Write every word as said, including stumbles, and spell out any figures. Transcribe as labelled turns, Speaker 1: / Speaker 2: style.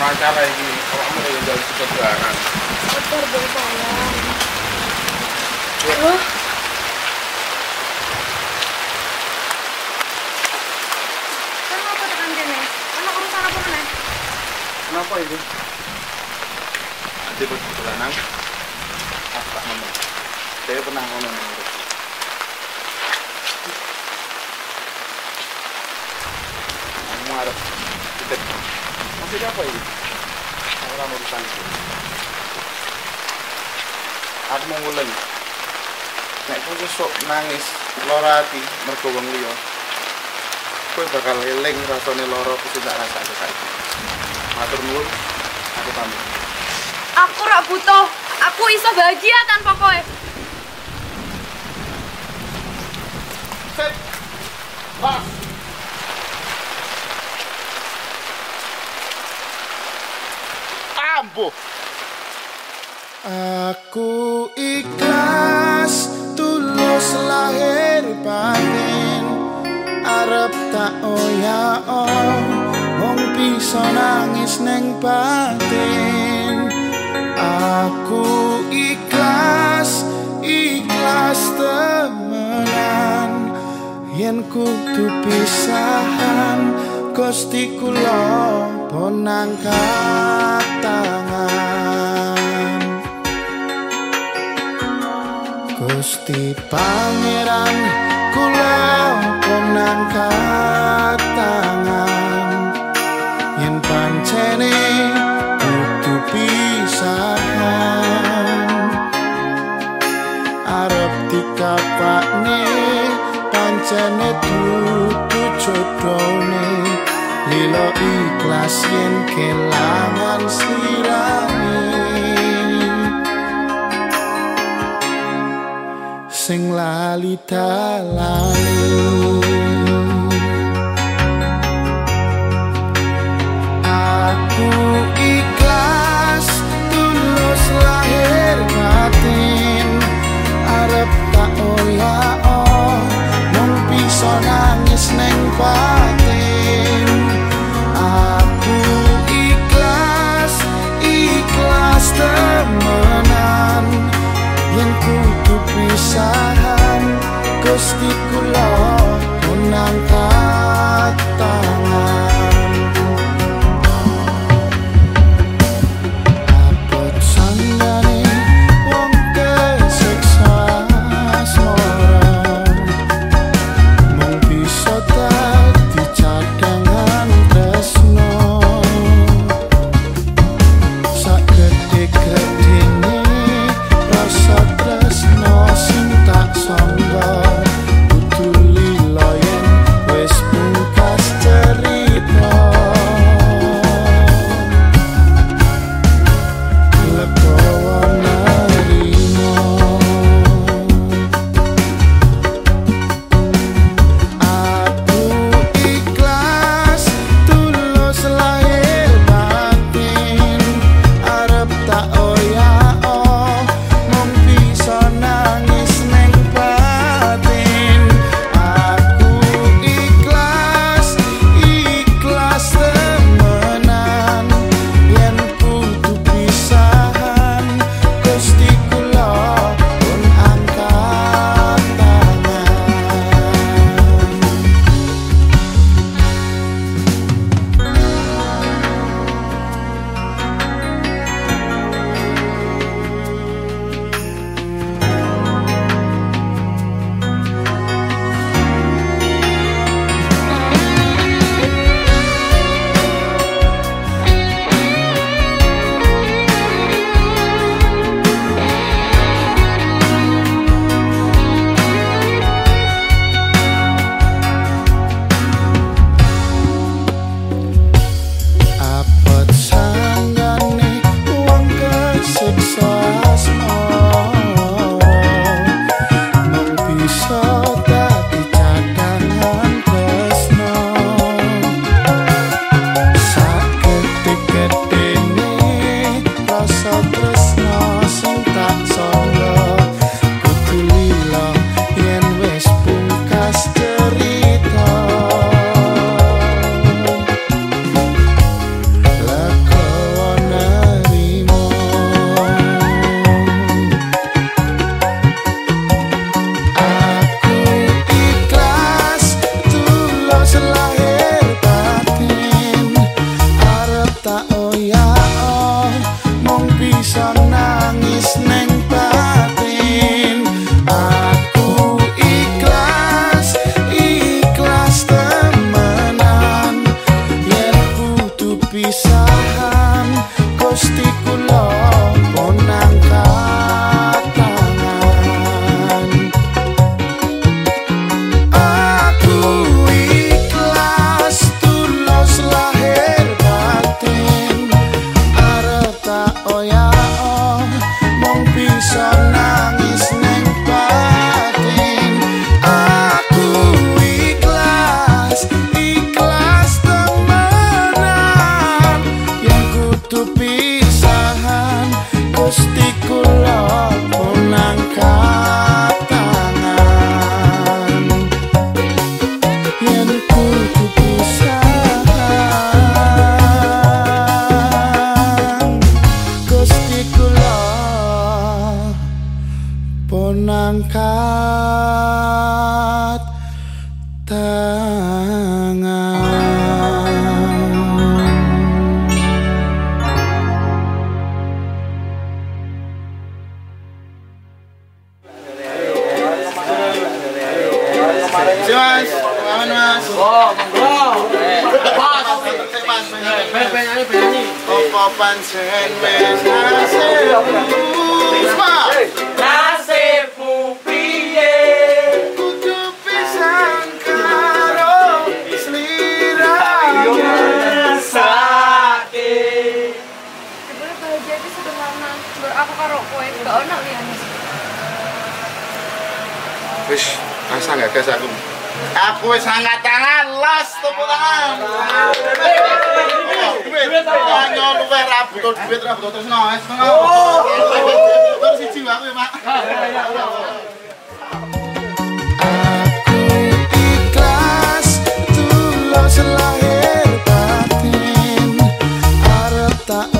Speaker 1: acara ini awakmu yang jadi keterangan.
Speaker 2: Motor bengkolan.
Speaker 1: Ya.
Speaker 2: Loh. Kan apa tekan kene? Ana urusan apa meneh?
Speaker 1: Kenapa ini? Nanti buat keterangan. Aku tak ngomong. Saya pernah ngomong dengan kamu harap kita masih apa ini? Orang urusan itu. Aku mau ngulang. Nek kowe sok nangis lara ati mergo wong liya. Kowe bakal eling rasane lara sing tak rasake saiki. Matur nuwun. Aku pamit.
Speaker 2: Aku rak butuh. Aku iso bahagia tanpa kowe.
Speaker 1: Set. Bas. Ambo.
Speaker 3: Aku ikhlas tulus lahir batin arep tak oyak-oh wong bisa nangis neng batin. Aku ikhlas ikhlas temenan yen kudu pisahan Gusti kula pun angkat tangan. Gusti Pangeran kula pun angkat tangan yen pancene kudu pisahan arep dikapakne pancene dudu jodhone lilo ikhlas yen kelangan sirane sing lali dalane. Aku ikhlas tulus lahir batin arep tak oyak-oh mung bisa nangis neng batin. Aku ikhlas ikhlas temenan yen kudu pisahan Gusti kula pun angkat tangan. Abot sanggane wong kesiksa asmara mung bisa dadi cadangan tresno sak gedhe-gedhene rasa tresno sing tak sangga kudu lila yen wis pungkas cerita. Legowo nerimo aku ikhlas tulus lahir batin arep tak oyak-oh mung bisa nangis neng batin. Aku ikhlas ikhlas temenan yen kudu pisahan Gusti kula pun angkat tangan. Abot sanggane wong kesiksa asmara mung bisa dadi cadangan tresno sak gedhe-gedhene rasa tresno sing tak sangga kudu lila yen wis pungkas cerita. Legowo nangkat tangan.
Speaker 1: Si Mas, aman Mas.
Speaker 4: Oh, monggo. Pas.
Speaker 1: Pas,
Speaker 4: Penyanyi, penyanyi.
Speaker 1: Opo pancen wis
Speaker 4: Nasibmu piye?
Speaker 1: kudu pisan karo sliramu.
Speaker 4: Sakit.
Speaker 2: Sebenarnya bahagia itu sederhana. Ber aku karo kowe gak ono liyane.
Speaker 1: Wis, rasa gak gas aku. Aku wis angkat tangan, las tepuk tangan. Duit, kanyo luwih ra butuh duit, ra butuh tresno, wis ngono. Terus siji wae aku ya, Pak.
Speaker 3: Aku ikhlas tulus lahir batin arep tak